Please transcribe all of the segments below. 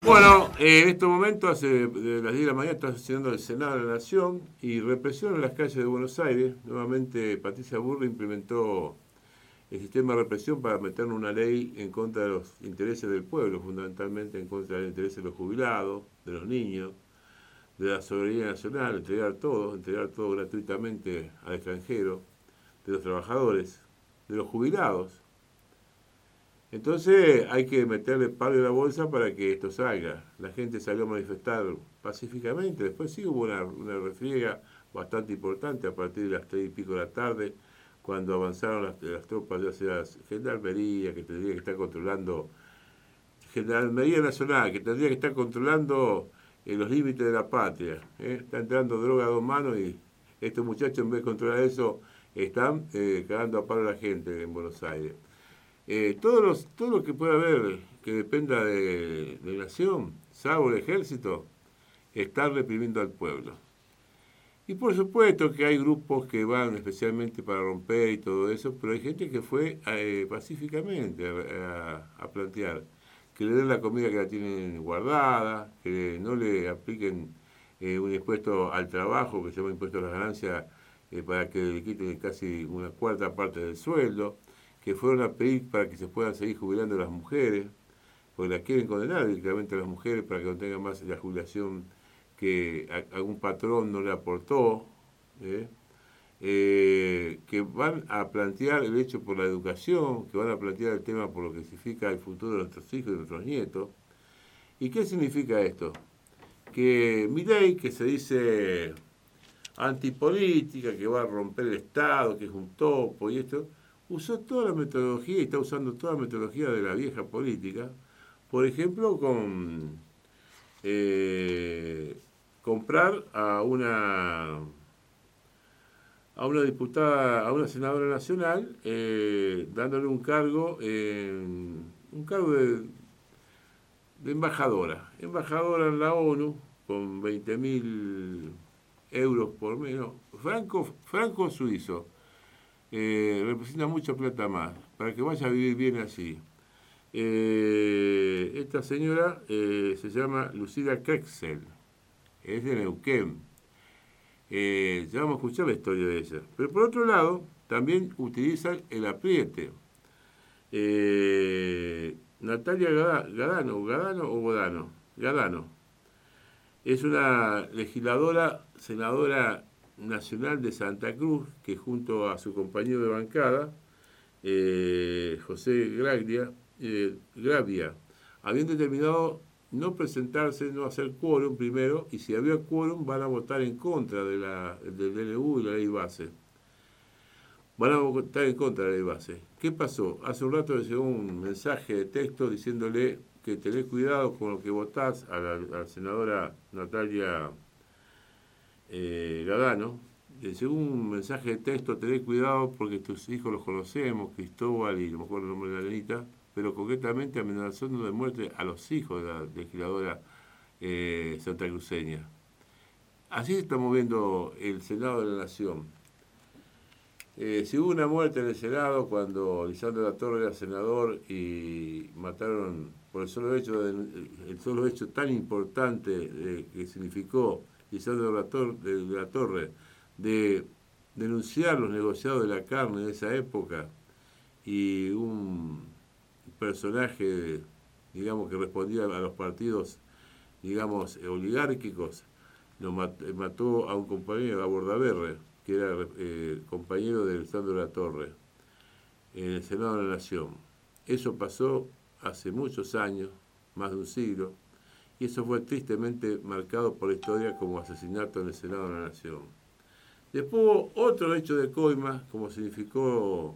Bueno, en estos momentos, de las 10 de la mañana, está sesionando el Senado de la Nación y represión en las calles de Buenos Aires. Nuevamente, Patricia Bullrich implementó el sistema de represión para meter una ley en contra de los intereses del pueblo, fundamentalmente en contra del interés de los jubilados, de los niños, de la soberanía nacional, entregar todo gratuitamente al extranjero, de los trabajadores, de los jubilados. Entonces hay que meterle palo en la bolsa para que esto salga. La gente salió a manifestar pacíficamente, después sí hubo una refriega bastante importante a partir de las 3:00 de la tarde, cuando avanzaron las tropas, ya sea Gendarmería, que tendría que estar controlando, Gendarmería Nacional, que tendría que estar controlando los límites de la patria. Está entrando droga a dos manos y estos muchachos, en vez de controlar eso, están cagando a palo a la gente en Buenos Aires. Todo lo que pueda haber que dependa de nación, salvo el ejército, está reprimiendo al pueblo. Y por supuesto que hay grupos que van especialmente para romper y todo eso, pero hay gente que fue pacíficamente a plantear que le den la comida que la tienen guardada, que no le apliquen un impuesto al trabajo, que se llama impuesto a las ganancias, para que le quiten casi una cuarta parte del sueldo, que fueron a pedir para que se puedan seguir jubilando las mujeres, porque las quieren condenar directamente a las mujeres para que no tengan más la jubilación que algún patrón no le aportó, que van a plantear el hecho por la educación, que van a plantear el tema por lo que significa el futuro de nuestros hijos y de nuestros nietos. ¿Y qué significa esto? Que Milei, que se dice antipolítica, que va a romper el Estado, que es un topo y esto, usó toda la metodología y está usando toda la metodología de la vieja política, por ejemplo, con comprar a una diputada, a una senadora nacional, dándole un cargo de embajadora en la ONU, con 20.000 euros por menos, franco suizo, representa mucha plata más, para que vaya a vivir bien así. Esta señora se llama Lucila Krexel, es de Neuquén. Ya vamos a escuchar la historia de ella. Pero por otro lado, también utilizan el apriete. Natalia Gadano, es una legisladora, senadora nacional de Santa Cruz, que junto a su compañero de bancada, José Gravia, habían determinado no presentarse, no hacer quórum primero, y si había quórum van a votar en contra del DNU y la ley base. Van a votar en contra de la ley base. ¿Qué pasó? Hace un rato le llegó un mensaje de texto diciéndole que tenés cuidado con lo que votás a la senadora Natalia Gadano. Le llegó un mensaje de texto: tenés cuidado porque tus hijos los conocemos, Cristóbal y no me acuerdo el nombre de la nenita, pero concretamente amenazando de muerte a los hijos de la legisladora santacruceña. Así se está moviendo el Senado de la Nación. Si hubo una muerte en el Senado cuando Lisandro Latorre era senador y mataron por el solo hecho tan importante que significó Lisandro Latorre de denunciar los negociados de la carne de esa época, y un personaje, digamos, que respondía a los partidos, digamos, oligárquicos, mató a un compañero, a Bordaberry, que era compañero de Lisandro Latorre, en el Senado de la Nación. Eso pasó hace muchos años, más de un siglo, y eso fue tristemente marcado por la historia como asesinato en el Senado de la Nación. Después hubo otro hecho de coima, como significó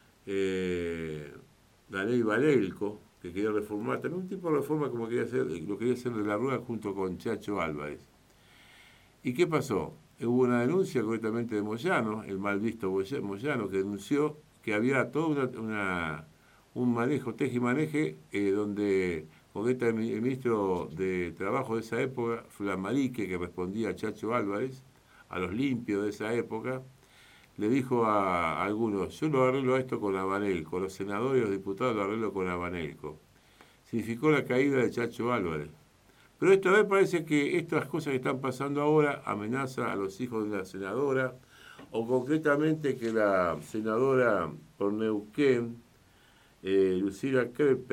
la ley Valelco, que quería reformar, también un tipo de reforma como lo quería hacer de la Rúa junto con Chacho Álvarez. ¿Y qué pasó? Hubo una denuncia concretamente de Moyano, el mal visto Moyano, que denunció que había todo un manejo, teje y maneje, donde el ministro de Trabajo de esa época, Flamarique, que respondía a Chacho Álvarez, a los limpios de esa época, le dijo a algunos: yo lo arreglo esto con Abanelco, los senadores y los diputados lo arreglo con Abanelco. Significó la caída de Chacho Álvarez. Pero esta vez parece que estas cosas que están pasando ahora amenaza a los hijos de una senadora, o concretamente que la senadora por Neuquén, Lucila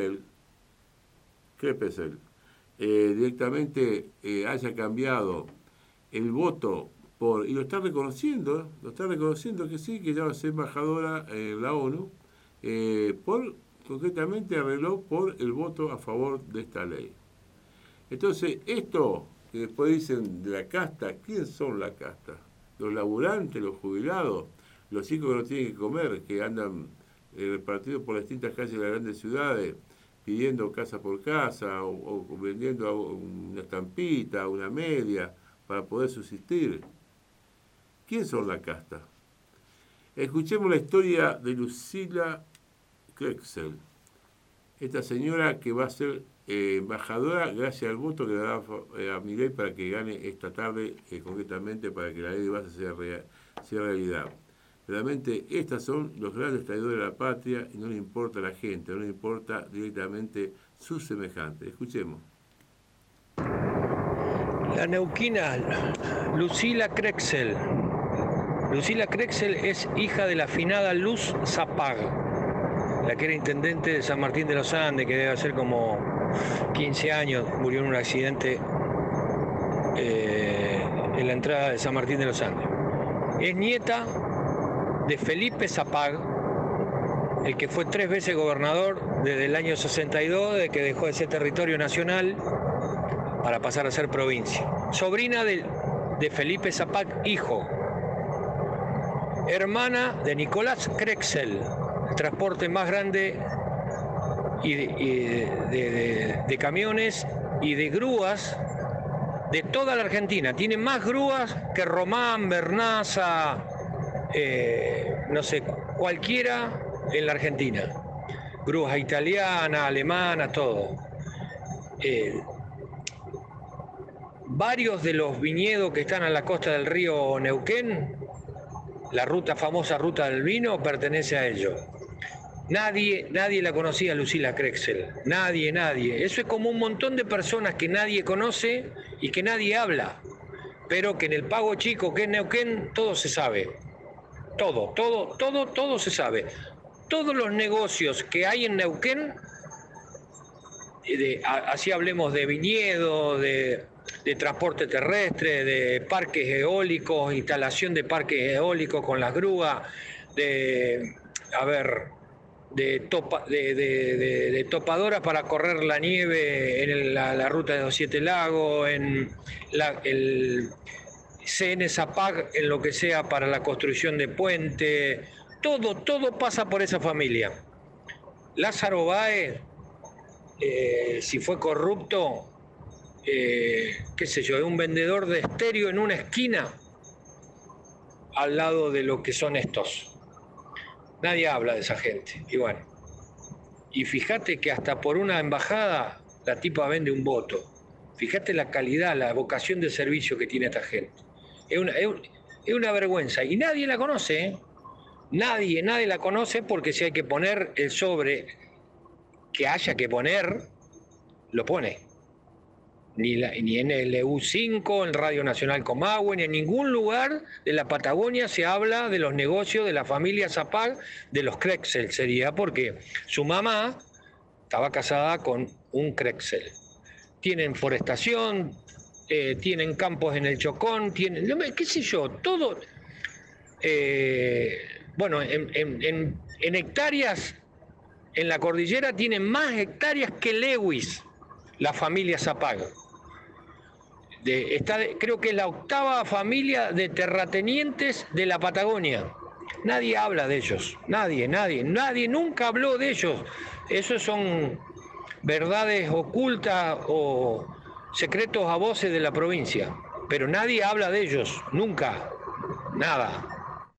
Krepesel, directamente haya cambiado el voto por, y lo está reconociendo que sí, que ya va a ser embajadora en la ONU, concretamente arregló por el voto a favor de esta ley. Entonces, esto que después dicen de la casta, ¿quién son la casta? Los laburantes, los jubilados, los chicos que no tienen que comer, que andan repartidos por las distintas calles de las grandes ciudades, pidiendo casa por casa o vendiendo una estampita, una media, para poder subsistir. ¿Quién son la casta? Escuchemos la historia de Lucila Krepesel, esta señora que va a ser embajadora gracias al voto que le da a Milei para que gane esta tarde, concretamente para que la ley de base sea realidad. Realmente estas son los grandes traidores de la patria y no le importa a la gente, no le importa directamente sus semejantes. Escuchemos. La neuquina Lucila Krepesel. Lucila Krepesel es hija de la afinada Luz Zapag, la que era intendente de San Martín de los Andes, que debe ser como 15 años, murió en un accidente en la entrada de San Martín de los Andes. Es nieta de Felipe Zapag, el que fue 3 veces gobernador desde el año 62, de que dejó de ser territorio nacional para pasar a ser provincia. Sobrina de Felipe Zapag, hijo. Hermana de Nicolás Krepesel, el transporte más grande de camiones y de grúas de toda la Argentina. Tiene más grúas que Román, Bernaza, no sé, cualquiera en la Argentina. Grúas italianas, alemanas, todo. Varios de los viñedos que están a la costa del río Neuquén, la famosa ruta del vino, pertenece a ellos. Nadie la conocía, Lucila Krepesel. Nadie. Eso es como un montón de personas que nadie conoce y que nadie habla, pero que en el Pago Chico, que es Neuquén, todo se sabe. Todo se sabe. Todos los negocios que hay en Neuquén, así hablemos de viñedo, de transporte terrestre, de parques eólicos, instalación de parques eólicos con las grúas, de topadoras para correr la nieve en la ruta de los 7 lagos, en el CN Zapag, en lo que sea para la construcción de puentes, todo pasa por esa familia. Lázaro Báez, si fue corrupto, qué sé yo, es un vendedor de estéreo en una esquina al lado de lo que son estos. Nadie habla de esa gente. Y bueno, y fíjate que hasta por una embajada la tipa vende un voto. Fíjate la calidad, la vocación de servicio que tiene esta gente. Es una vergüenza. Y nadie la conoce, ¿eh? Nadie la conoce, porque si hay que poner el sobre que haya que poner, lo pone. Ni en el EU5, en Radio Nacional Comahue, ni en ningún lugar de la Patagonia se habla de los negocios de la familia Zapag, de los Krepesel sería, porque su mamá estaba casada con un Krepesel. Tienen forestación, tienen campos en el Chocón, tienen, qué sé yo, todo. Bueno, en hectáreas, en la cordillera tienen más hectáreas que Lewis, la familia Zapag. Creo que es la 8ª familia de terratenientes de la Patagonia. Nadie habla de ellos, nadie nunca habló de ellos. Esos son verdades ocultas o secretos a voces de la provincia, pero nadie habla de ellos, nunca, nada.